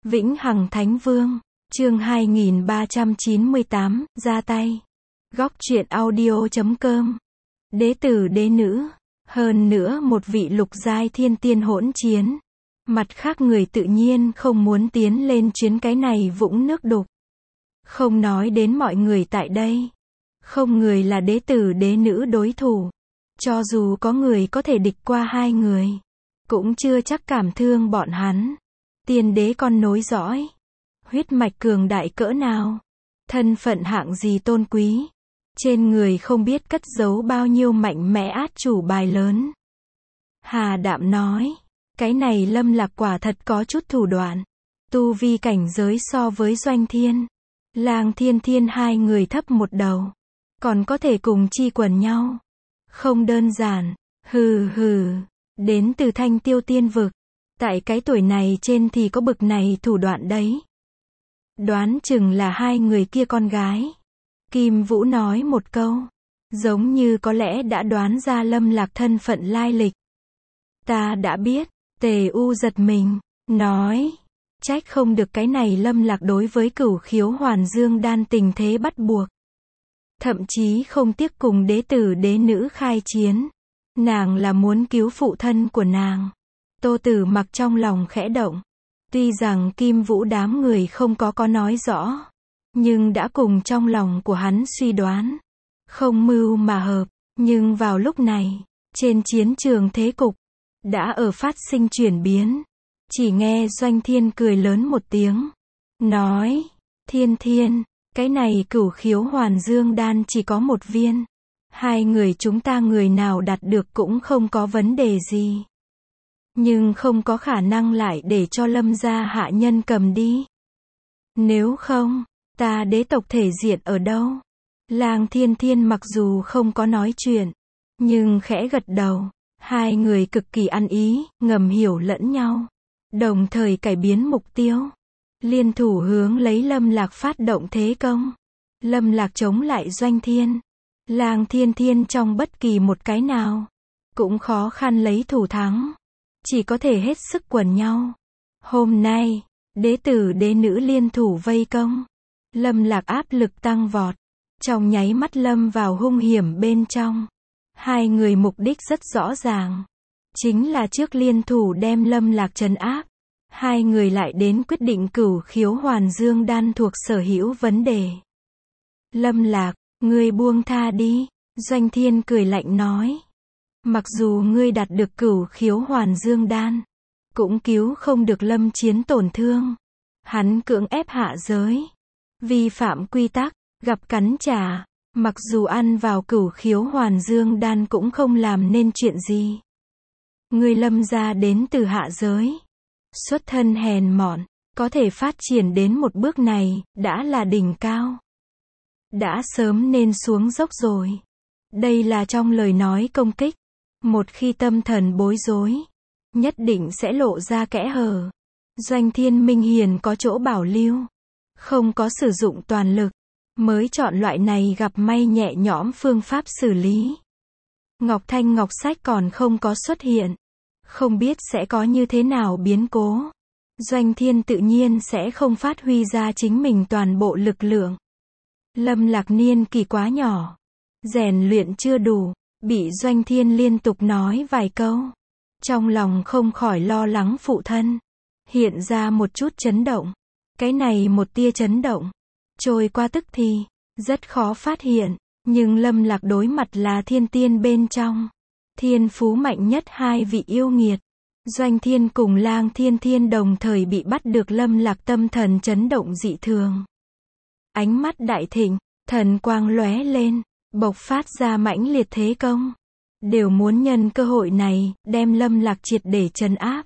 Vĩnh Hằng Thánh Vương, chương 2398, ra tay. Góc truyện audio.com. Đế tử đế nữ, hơn nữa một vị lục giai thiên tiên hỗn chiến. Mặt khác người tự nhiên không muốn tiến lên chuyến cái này vũng nước đục. Không nói đến mọi người tại đây. Không người là đế tử đế nữ đối thủ. Cho dù có người có thể địch qua hai người, cũng chưa chắc cảm thương bọn hắn. Tiên đế con nối dõi, huyết mạch cường đại cỡ nào, thân phận hạng gì tôn quý, trên người không biết cất giấu bao nhiêu mạnh mẽ át chủ bài lớn. Hà Đạm nói, cái này Lâm Lạc quả thật có chút thủ đoạn. Tu vi cảnh giới so với Doanh Thiên, Lang Thiên Thiên hai người thấp một đầu, còn có thể cùng chi quần nhau. Không đơn giản, hừ hừ, đến từ Thanh Tiêu Tiên Vực. Tại cái tuổi này trên thì có bực này thủ đoạn đấy. Đoán chừng là hai người kia con gái. Kim Vũ nói một câu, giống như có lẽ đã đoán ra Lâm Lạc thân phận lai lịch. Ta đã biết, Tề U giật mình, nói, trách không được cái này Lâm Lạc đối với Cửu Khiếu Hoàn Dương đan tình thế bắt buộc. Thậm chí không tiếc cùng đế tử đế nữ khai chiến. Nàng là muốn cứu phụ thân của nàng. Tô Tử Mặc trong lòng khẽ động. Tuy rằng Kim Vũ đám người không có nói rõ, nhưng đã cùng trong lòng của hắn suy đoán. Không mưu mà hợp, nhưng vào lúc này, trên chiến trường thế cục, đã ở phát sinh chuyển biến. Chỉ nghe Doanh Thiên cười lớn một tiếng. Nói, Thiên Thiên, cái này Cửu Khiếu Hoàn Dương đan chỉ có một viên. Hai người chúng ta người nào đạt được cũng không có vấn đề gì. Nhưng không có khả năng lại để cho Lâm gia hạ nhân cầm đi. Nếu không, ta đế tộc thể diện ở đâu? Lang Thiên Thiên mặc dù không có nói chuyện, nhưng khẽ gật đầu. Hai người cực kỳ ăn ý, ngầm hiểu lẫn nhau. Đồng thời cải biến mục tiêu. Liên thủ hướng lấy Lâm Lạc phát động thế công. Lâm Lạc chống lại Doanh Thiên. Lang Thiên Thiên trong bất kỳ một cái nào, cũng khó khăn lấy thủ thắng. Chỉ có thể hết sức quần nhau. Hôm nay, đế tử đế nữ liên thủ vây công. Lâm Lạc áp lực tăng vọt. Trong nháy mắt lâm vào hung hiểm bên trong. Hai người mục đích rất rõ ràng. Chính là trước liên thủ đem Lâm Lạc trấn áp. Hai người lại đến quyết định Cửu Khiếu Hoàn Dương đan thuộc sở hữu vấn đề. Lâm Lạc, ngươi buông tha đi. Doanh Thiên cười lạnh nói. Mặc dù ngươi đạt được Cửu Khiếu Hoàn Dương đan, cũng cứu không được Lâm Chiến tổn thương. Hắn cưỡng ép hạ giới, vi phạm quy tắc, gặp cắn trả. Mặc dù ăn vào Cửu Khiếu Hoàn Dương đan cũng không làm nên chuyện gì. Ngươi Lâm gia đến từ hạ giới, xuất thân hèn mọn, có thể phát triển đến một bước này, đã là đỉnh cao. Đã sớm nên xuống dốc rồi. Đây là trong lời nói công kích. Một khi tâm thần bối rối, nhất định sẽ lộ ra kẽ hở. Doanh Thiên Minh hiền có chỗ bảo lưu, không có sử dụng toàn lực, mới chọn loại này gặp may nhẹ nhõm phương pháp xử lý. Ngọc Thanh Ngọc Sách còn không có xuất hiện, không biết sẽ có như thế nào biến cố. Doanh Thiên tự nhiên sẽ không phát huy ra chính mình toàn bộ lực lượng. Lâm Lạc niên kỳ quá nhỏ, rèn luyện chưa đủ, bị Doanh Thiên liên tục nói vài câu. Trong lòng không khỏi lo lắng phụ thân. Hiện ra một chút chấn động. Cái này một tia chấn động, trôi qua tức thì, rất khó phát hiện. Nhưng Lâm Lạc đối mặt là thiên tiên bên trong. Thiên phú mạnh nhất hai vị yêu nghiệt. Doanh Thiên cùng Lang Thiên Thiên đồng thời bị bắt được Lâm Lạc tâm thần chấn động dị thường. Ánh mắt đại thịnh, thần quang lóe lên, bộc phát ra mãnh liệt thế công. Đều muốn nhân cơ hội này, đem Lâm Lạc triệt để trấn áp.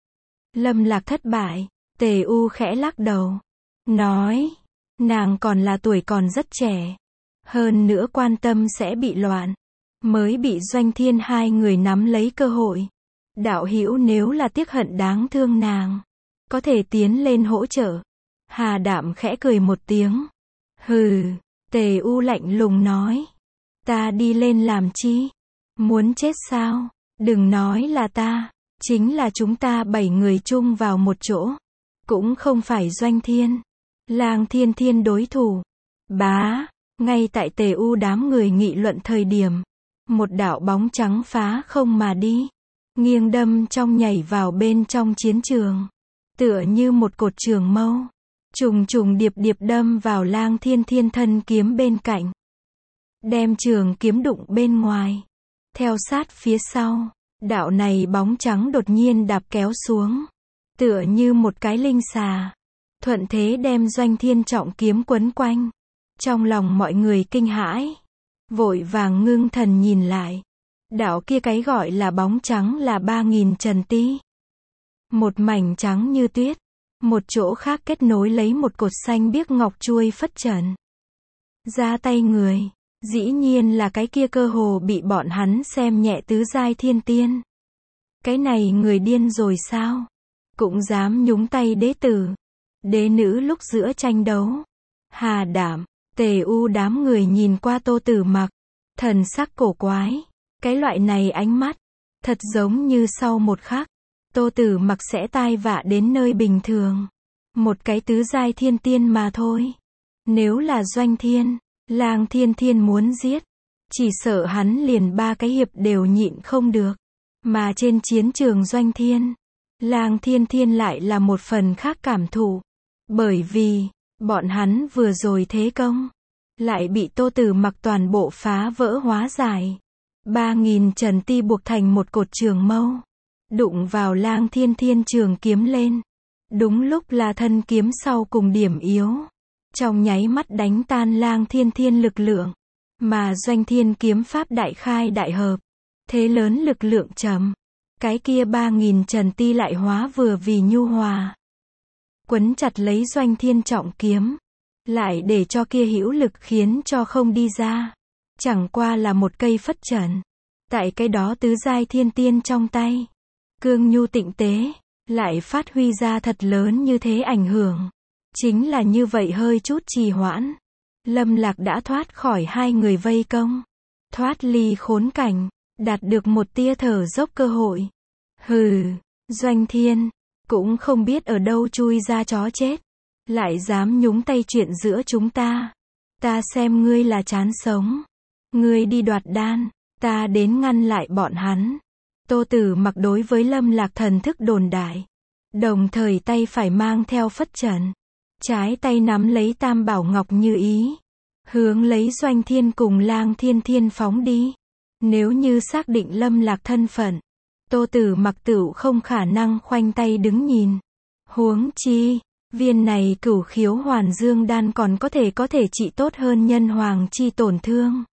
Lâm Lạc thất bại, Tề U khẽ lắc đầu. Nói, nàng còn là tuổi còn rất trẻ. Hơn nữa quan tâm sẽ bị loạn. Mới bị Doanh Thiên hai người nắm lấy cơ hội. Đạo hữu nếu là tiếc hận đáng thương nàng, có thể tiến lên hỗ trợ. Hà Đạm khẽ cười một tiếng. Hừ, Tề U lạnh lùng nói. Ta đi lên làm chi? Muốn chết sao? Đừng nói là ta, chính là chúng ta 7 người chung vào một chỗ. cũng không phải Doanh Thiên, Lang Thiên Thiên đối thủ. Bá, ngay tại Tề U đám người nghị luận thời điểm, một đạo bóng trắng phá không mà đi, nghiêng đâm trong nhảy vào bên trong chiến trường, tựa như một cột trường mâu, trùng trùng điệp điệp đâm vào Lang Thiên Thiên thân kiếm bên cạnh, đem trường kiếm đụng bên ngoài. Theo sát phía sau, đạo này bóng trắng đột nhiên đạp kéo xuống, tựa như một cái linh xà, thuận thế đem Doanh Thiên trọng kiếm quấn quanh. Trong lòng mọi người kinh hãi, vội vàng ngưng thần nhìn lại. Đạo kia cái gọi là bóng trắng là 3000 trần ti. Một mảnh trắng như tuyết, một chỗ khác kết nối lấy một cột xanh biếc ngọc chuôi phất trần. Ra tay người, dĩ nhiên là cái kia cơ hồ bị bọn hắn xem nhẹ tứ giai thiên tiên. Cái này người điên rồi sao? Cũng dám nhúng tay đế tử, đế nữ lúc giữa tranh đấu. Hà đảm, Tề U đám người nhìn qua Tô Tử Mặc, thần sắc cổ quái. Cái loại này ánh mắt, thật giống như sau một khắc, Tô Tử Mặc sẽ tai vạ đến nơi bình thường. Một cái tứ giai thiên tiên mà thôi. Nếu là Doanh Thiên, Lang Thiên Thiên muốn giết, chỉ sợ hắn liền 3 cái hiệp đều nhịn không được. Mà trên chiến trường Doanh Thiên, Lang Thiên Thiên lại là một phần khác cảm thụ. Bởi vì, bọn hắn vừa rồi thế công, lại bị Tô Tử Mặc toàn bộ phá vỡ hóa giải. 3000 trần ti buộc thành một cột trường mâu, đụng vào Lang Thiên Thiên trường kiếm lên. Đúng lúc là thân kiếm sau cùng điểm yếu, trong nháy mắt đánh tan Lang Thiên Thiên lực lượng, mà Doanh Thiên kiếm pháp đại khai đại hợp, thế lớn lực lượng chậm, cái kia 3000 trần ti lại hóa vừa vì nhu hòa, quấn chặt lấy Doanh Thiên trọng kiếm, lại để cho kia hữu lực khiến cho không đi ra. Chẳng qua là một cây phất trần, tại cái đó tứ giai thiên tiên trong tay, cương nhu tịnh tế, lại phát huy ra thật lớn như thế ảnh hưởng. Chính là như vậy hơi chút trì hoãn, Lâm Lạc đã thoát khỏi 2 người vây công, thoát ly khốn cảnh, đạt được một tia thở dốc cơ hội. Hừ, Doanh Thiên, cũng không biết ở đâu chui ra chó chết, lại dám nhúng tay chuyện giữa chúng ta. Ta xem ngươi là chán sống. Ngươi đi đoạt đan, ta đến ngăn lại bọn hắn. Tô Tử Mặc đối với Lâm Lạc thần thức đồn đại, đồng thời tay phải mang theo phất trần, trái tay nắm lấy Tam Bảo Ngọc Như Ý, hướng lấy Doanh Thiên cùng Lang Thiên Thiên phóng đi. Nếu như xác định Lâm Lạc thân phận, Tô Tử Mặc tựu không khả năng khoanh tay đứng nhìn. Huống chi, viên này Cửu Khiếu Hoàn Dương đan còn có thể trị tốt hơn nhân hoàng chi tổn thương.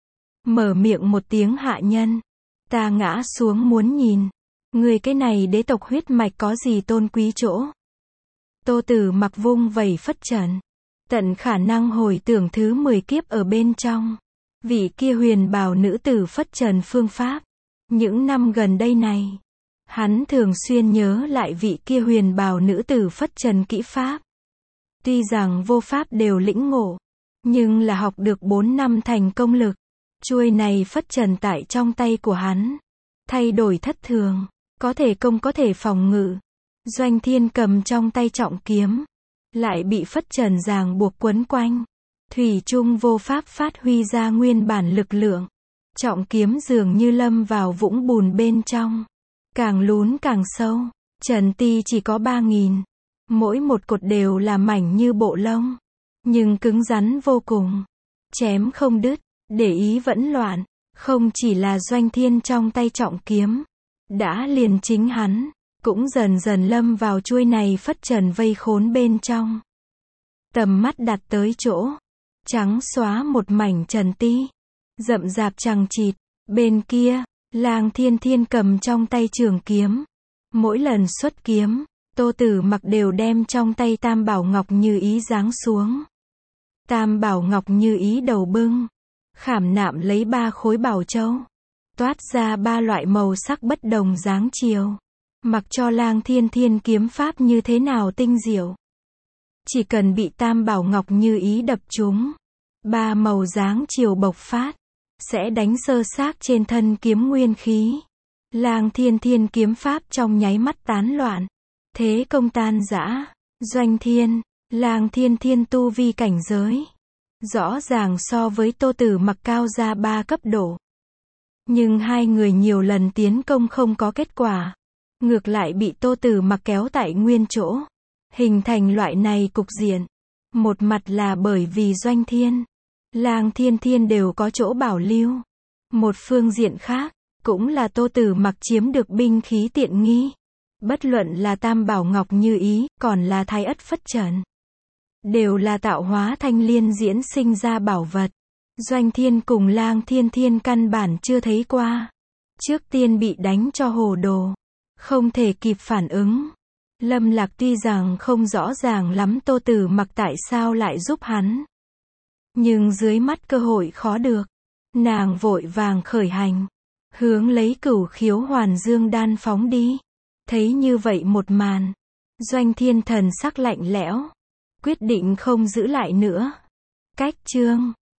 Mở miệng một tiếng hạ nhân, ta ngã xuống muốn nhìn, người cái này đế tộc huyết mạch có gì tôn quý chỗ. Tô Tử Mặc vung vẩy phất trần, tận khả năng hồi tưởng thứ 10 kiếp ở bên trong, vị kia huyền bào nữ tử phất trần phương pháp. Những năm gần đây này, hắn thường xuyên nhớ lại vị kia huyền bào nữ tử phất trần kỹ pháp. Tuy rằng vô pháp đều lĩnh ngộ, nhưng là học được 4 năm thành công lực. Chuôi này phất trần tại trong tay của hắn, thay đổi thất thường, có thể công có thể phòng ngự. Doanh Thiên cầm trong tay trọng kiếm, lại bị phất trần ràng buộc quấn quanh, thủy chung vô pháp phát huy ra nguyên bản lực lượng. Trọng kiếm dường như lâm vào vũng bùn bên trong, càng lún càng sâu. Trần ti chỉ có 3000, mỗi một cột đều là mảnh như bộ lông, nhưng cứng rắn vô cùng, chém không đứt. Để ý vẫn loạn, không chỉ là Doanh Thiên trong tay trọng kiếm, đã liền chính hắn, cũng dần dần lâm vào chuôi này phất trần vây khốn bên trong. Tầm mắt đặt tới chỗ, trắng xóa một mảnh trần ti, rậm rạp chằng chịt, bên kia, Lang Thiên Thiên cầm trong tay trường kiếm. Mỗi lần xuất kiếm, Tô Tử Mặc đều đem trong tay Tam Bảo Ngọc Như Ý giáng xuống. Tam Bảo Ngọc Như Ý đầu bưng, khảm nạm lấy 3 khối bảo châu, toát ra 3 loại màu sắc bất đồng dáng chiều. Mặc cho Lang Thiên Thiên kiếm pháp như thế nào tinh diệu, chỉ cần bị Tam Bảo Ngọc Như Ý đập trúng, 3 màu dáng chiều bộc phát, sẽ đánh sơ xác trên thân kiếm nguyên khí. Lang Thiên Thiên kiếm pháp trong nháy mắt tán loạn, thế công tan rã. Doanh Thiên, Lang Thiên Thiên tu vi cảnh giới. Rõ ràng so với Tô Tử Mặc cao ra 3 cấp độ. Nhưng hai người nhiều lần tiến công không có kết quả. Ngược lại bị Tô Tử Mặc kéo tại nguyên chỗ. Hình thành loại này cục diện. Một mặt là bởi vì Doanh Thiên, Lang Thiên Thiên đều có chỗ bảo lưu. Một phương diện khác, cũng là Tô Tử Mặc chiếm được binh khí tiện nghi. Bất luận là Tam Bảo Ngọc Như Ý, còn là Thái Ất Phất Trần. Đều là tạo hóa thanh liên diễn sinh ra bảo vật. Doanh Thiên cùng Lang Thiên Thiên căn bản chưa thấy qua. Trước tiên bị đánh cho hồ đồ. Không thể kịp phản ứng. Lâm Lạc tuy rằng không rõ ràng lắm Tô Tử Mặc tại sao lại giúp hắn. Nhưng dưới mắt cơ hội khó được. Nàng vội vàng khởi hành. Hướng lấy Cửu Khiếu Hoàn Dương đan phóng đi. Thấy như vậy một màn. Doanh Thiên thần sắc lạnh lẽo. Quyết định không giữ lại nữa. Cách chương